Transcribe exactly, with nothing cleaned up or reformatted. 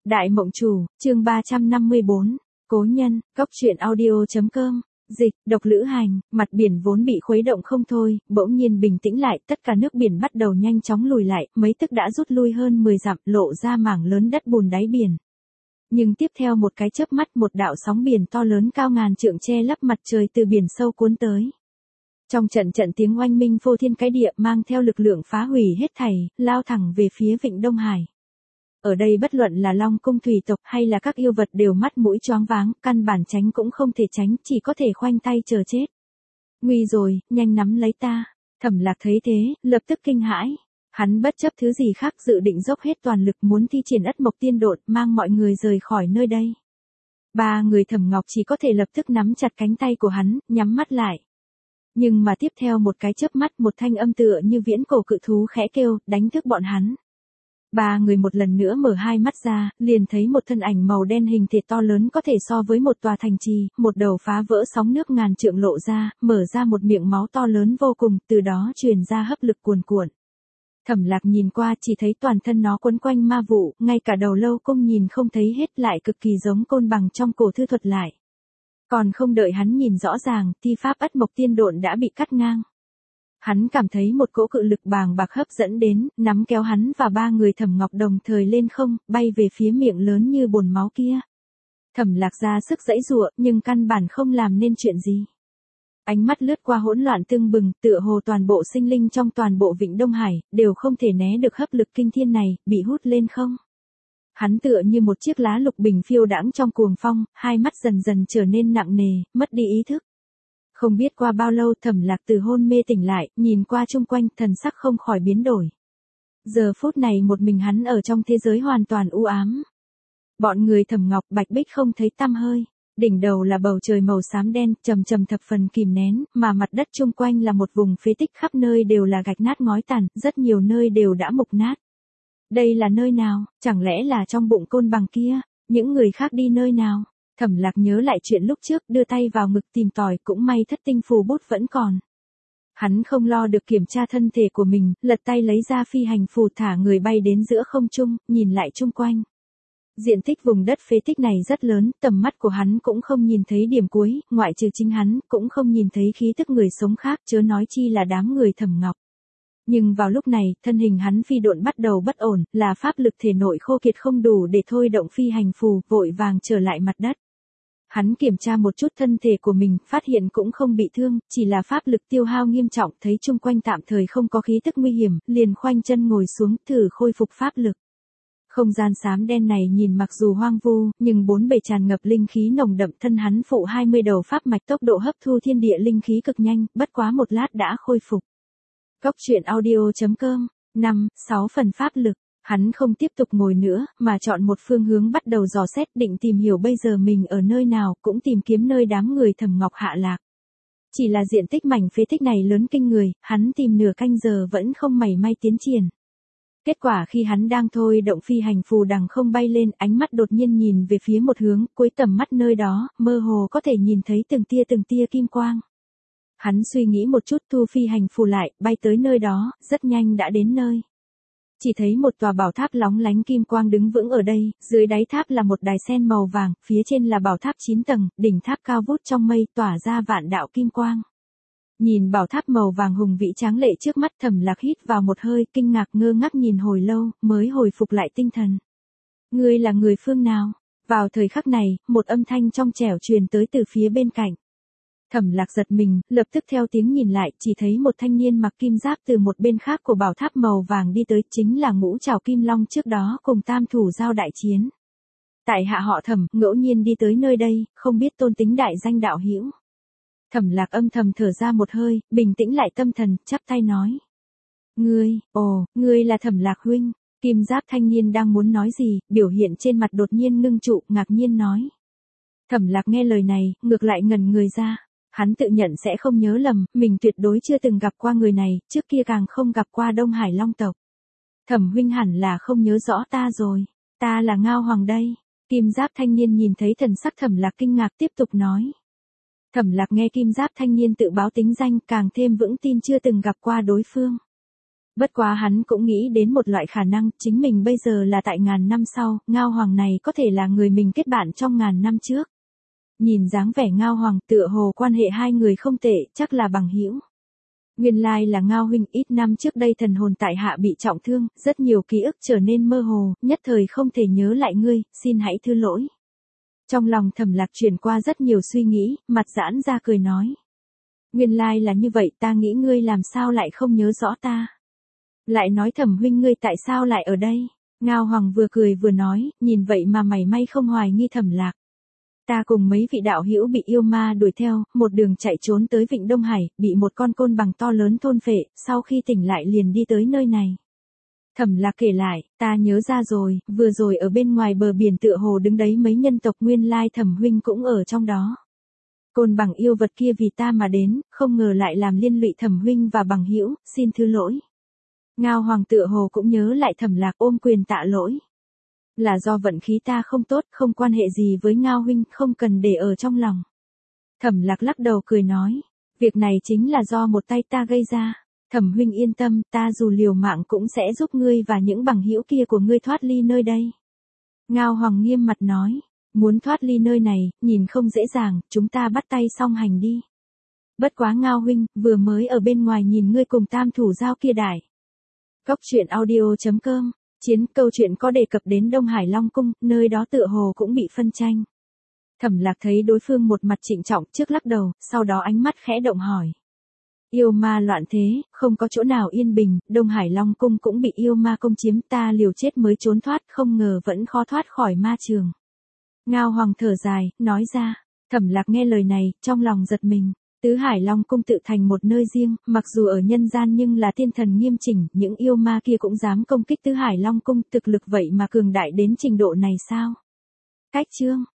Đại Mộng Chủ, chương ba trăm năm mươi bốn, Cố Nhân, Cốc truyện audio.com, dịch, độc lữ hành, mặt biển vốn bị khuấy động không thôi, bỗng nhiên bình tĩnh lại, tất cả nước biển bắt đầu nhanh chóng lùi lại, mấy tức đã rút lui hơn mười dặm, lộ ra mảng lớn đất bùn đáy biển. Nhưng tiếp theo một cái chớp mắt, một đạo sóng biển to lớn cao ngàn trượng che lấp mặt trời từ biển sâu cuốn tới. Trong trận trận tiếng oanh minh phô thiên cái địa mang theo lực lượng phá hủy hết thảy, lao thẳng về phía vịnh Đông Hải. Ở đây bất luận là Long Cung thủy tộc hay là các yêu vật đều mắt mũi choáng váng, căn bản tránh cũng không thể tránh, chỉ có thể khoanh tay chờ chết. Nguy rồi, nhanh nắm lấy ta. Thẩm Lạc thấy thế, lập tức kinh hãi. Hắn bất chấp thứ gì khác dự định dốc hết toàn lực muốn thi triển Ất Mộc Tiên Độn, mang mọi người rời khỏi nơi đây. Ba người Thẩm Ngọc chỉ có thể lập tức nắm chặt cánh tay của hắn, nhắm mắt lại. Nhưng mà tiếp theo một cái chớp mắt, một thanh âm tựa như viễn cổ cự thú khẽ kêu, đánh thức bọn hắn. Ba người một lần nữa mở hai mắt ra, liền thấy một thân ảnh màu đen hình thể to lớn có thể so với một tòa thành trì, một đầu phá vỡ sóng nước ngàn trượng lộ ra, mở ra một miệng máu to lớn vô cùng, từ đó truyền ra hấp lực cuồn cuộn. Thẩm Lạc nhìn qua chỉ thấy toàn thân nó quấn quanh ma vụ, ngay cả đầu lâu cung nhìn không thấy hết, lại cực kỳ giống côn bằng trong cổ thư thuật lại. Còn không đợi hắn nhìn rõ ràng, thi pháp Ất Mộc Tiên Độn đã bị cắt ngang. Hắn cảm thấy một cỗ cự lực bàng bạc hấp dẫn đến, nắm kéo hắn và ba người Thẩm Ngọc đồng thời lên không, bay về phía miệng lớn như bồn máu kia. Thẩm Lạc ra sức giãy giụa, nhưng căn bản không làm nên chuyện gì. Ánh mắt lướt qua hỗn loạn tưng bừng, tựa hồ toàn bộ sinh linh trong toàn bộ vịnh Đông Hải, đều không thể né được hấp lực kinh thiên này, bị hút lên không. Hắn tựa như một chiếc lá lục bình phiêu đãng trong cuồng phong, hai mắt dần dần trở nên nặng nề, mất đi ý thức. Không biết qua bao lâu Thẩm Lạc từ hôn mê tỉnh lại, nhìn qua chung quanh, thần sắc không khỏi biến đổi. Giờ phút này một mình hắn ở trong thế giới hoàn toàn u ám. Bọn người Thẩm Ngọc Bạch Bích không thấy tăm hơi. Đỉnh đầu là bầu trời màu xám đen, trầm trầm thập phần kìm nén, mà mặt đất chung quanh là một vùng phế tích, khắp nơi đều là gạch nát ngói tàn, rất nhiều nơi đều đã mục nát. Đây là nơi nào, chẳng lẽ là trong bụng côn bằng kia, những người khác đi nơi nào? Thẩm Lạc nhớ lại chuyện lúc trước, đưa tay vào ngực tìm tòi, cũng may thất tinh phù bút vẫn còn. Hắn không lo được kiểm tra thân thể của mình, lật tay lấy ra phi hành phù thả người bay đến giữa không trung, nhìn lại chung quanh. Diện tích vùng đất phế tích này rất lớn, tầm mắt của hắn cũng không nhìn thấy điểm cuối, ngoại trừ chính hắn, cũng không nhìn thấy khí tức người sống khác, chớ nói chi là đám người Thẩm Ngọc. Nhưng vào lúc này, thân hình hắn phi độn bắt đầu bất ổn, là pháp lực thể nội khô kiệt không đủ để thôi động phi hành phù, vội vàng trở lại mặt đất. Hắn kiểm tra một chút thân thể của mình, phát hiện cũng không bị thương, chỉ là pháp lực tiêu hao nghiêm trọng, thấy chung quanh tạm thời không có khí tức nguy hiểm, liền khoanh chân ngồi xuống, thử khôi phục pháp lực. Không gian xám đen này nhìn mặc dù hoang vu, nhưng bốn bề tràn ngập linh khí nồng đậm, thân hắn phụ hai mươi đầu pháp mạch, tốc độ hấp thu thiên địa linh khí cực nhanh, bất quá một lát đã khôi phục. Cốc truyện audio.com, năm, sáu phần pháp lực. Hắn không tiếp tục ngồi nữa, mà chọn một phương hướng bắt đầu dò xét, định tìm hiểu bây giờ mình ở nơi nào, cũng tìm kiếm nơi đám người Thẩm Ngọc hạ lạc. Chỉ là diện tích mảnh phế tích này lớn kinh người, hắn tìm nửa canh giờ vẫn không mảy may tiến triển. Kết quả khi hắn đang thôi động phi hành phù đằng không bay lên, ánh mắt đột nhiên nhìn về phía một hướng, cuối tầm mắt nơi đó, mơ hồ có thể nhìn thấy từng tia từng tia kim quang. Hắn suy nghĩ một chút, thu phi hành phù lại, bay tới nơi đó, rất nhanh đã đến nơi. Chỉ thấy một tòa bảo tháp lóng lánh kim quang đứng vững ở đây, dưới đáy tháp là một đài sen màu vàng, phía trên là bảo tháp chín tầng, đỉnh tháp cao vút trong mây, tỏa ra vạn đạo kim quang. Nhìn bảo tháp màu vàng hùng vĩ tráng lệ trước mắt, Thẩm Lạc hít vào một hơi, kinh ngạc ngơ ngác nhìn hồi lâu, mới hồi phục lại tinh thần. Ngươi là người phương nào? Vào thời khắc này, một âm thanh trong trẻo truyền tới từ phía bên cạnh. Thẩm Lạc giật mình, lập tức theo tiếng nhìn lại, chỉ thấy một thanh niên mặc kim giáp từ một bên khác của bảo tháp màu vàng đi tới, chính là Ngũ Trảo Kim Long trước đó cùng Tam Thủ giao đại chiến. Tại hạ họ Thẩm, ngẫu nhiên đi tới nơi đây, không biết tôn tính đại danh đạo hữu. Thẩm Lạc âm thầm thở ra một hơi, bình tĩnh lại tâm thần, chắp tay nói. Ngươi, ồ, ngươi là Thẩm Lạc huynh. Kim giáp thanh niên đang muốn nói gì, biểu hiện trên mặt đột nhiên ngưng trụ, ngạc nhiên nói. Thẩm Lạc nghe lời này, ngược lại ngẩn người ra. Hắn tự nhận sẽ không nhớ lầm, mình tuyệt đối chưa từng gặp qua người này, trước kia càng không gặp qua Đông Hải Long tộc. Thẩm huynh hẳn là không nhớ rõ ta rồi, ta là Ngao Hoàng đây. Kim giáp thanh niên nhìn thấy thần sắc Thẩm Lạc kinh ngạc tiếp tục nói. Thẩm Lạc nghe kim giáp thanh niên tự báo tính danh, càng thêm vững tin chưa từng gặp qua đối phương. Bất quá hắn cũng nghĩ đến một loại khả năng, chính mình bây giờ là tại ngàn năm sau, Ngao Hoàng này có thể là người mình kết bạn trong ngàn năm trước. Nhìn dáng vẻ Ngao Hoàng tựa hồ quan hệ hai người không tệ, chắc là bằng hữu. Nguyên lai là Ngao huynh, ít năm trước đây thần hồn tại hạ bị trọng thương, rất nhiều ký ức trở nên mơ hồ, nhất thời không thể nhớ lại ngươi, xin hãy thứ lỗi. Trong lòng Thẩm Lạc chuyển qua rất nhiều suy nghĩ, mặt giãn ra cười nói. Nguyên lai là như vậy, ta nghĩ ngươi làm sao lại không nhớ rõ ta. Lại nói Thẩm huynh ngươi tại sao lại ở đây. Ngao Hoàng vừa cười vừa nói, nhìn vậy mà mày may không hoài nghi Thẩm Lạc. Ta cùng mấy vị đạo hữu bị yêu ma đuổi theo, một đường chạy trốn tới Vịnh Đông Hải, bị một con côn bằng to lớn thôn phệ, sau khi tỉnh lại liền đi tới nơi này. Thẩm Lạc kể lại, ta nhớ ra rồi, vừa rồi ở bên ngoài bờ biển tựa hồ đứng đấy mấy nhân tộc, nguyên lai Thẩm huynh cũng ở trong đó. Côn bằng yêu vật kia vì ta mà đến, không ngờ lại làm liên lụy Thẩm huynh và bằng hữu, xin thứ lỗi. Ngao Hoàng tựa hồ cũng nhớ lại Thẩm Lạc, ôm quyền tạ lỗi. Là do vận khí ta không tốt, không quan hệ gì với Ngao huynh, không cần để ở trong lòng. Thẩm Lạc lắc đầu cười nói, việc này chính là do một tay ta gây ra. Thẩm huynh yên tâm, ta dù liều mạng cũng sẽ giúp ngươi và những bằng hữu kia của ngươi thoát ly nơi đây. Ngao Hoàng nghiêm mặt nói, muốn thoát ly nơi này, nhìn không dễ dàng, chúng ta bắt tay song hành đi. Bất quá Ngao huynh, vừa mới ở bên ngoài nhìn ngươi cùng tam thủ giao kia đại. Góc truyện audio chấm com, chiến câu chuyện có đề cập đến Đông Hải Long Cung, nơi đó tựa hồ cũng bị phân tranh. Thẩm Lạc thấy đối phương một mặt trịnh trọng, trước lắc đầu, sau đó ánh mắt khẽ động hỏi. Yêu ma loạn thế, không có chỗ nào yên bình, Đông Hải Long Cung cũng bị yêu ma công chiếm, ta liều chết mới trốn thoát, không ngờ vẫn khó thoát khỏi ma trường. Ngao Hoàng thở dài, nói ra. Thẩm Lạc nghe lời này, trong lòng giật mình. Tứ Hải Long Cung tự thành một nơi riêng, mặc dù ở nhân gian nhưng là thiên thần nghiêm chỉnh, những yêu ma kia cũng dám công kích Tứ Hải Long Cung, thực lực vậy mà cường đại đến trình độ này sao? Cách chương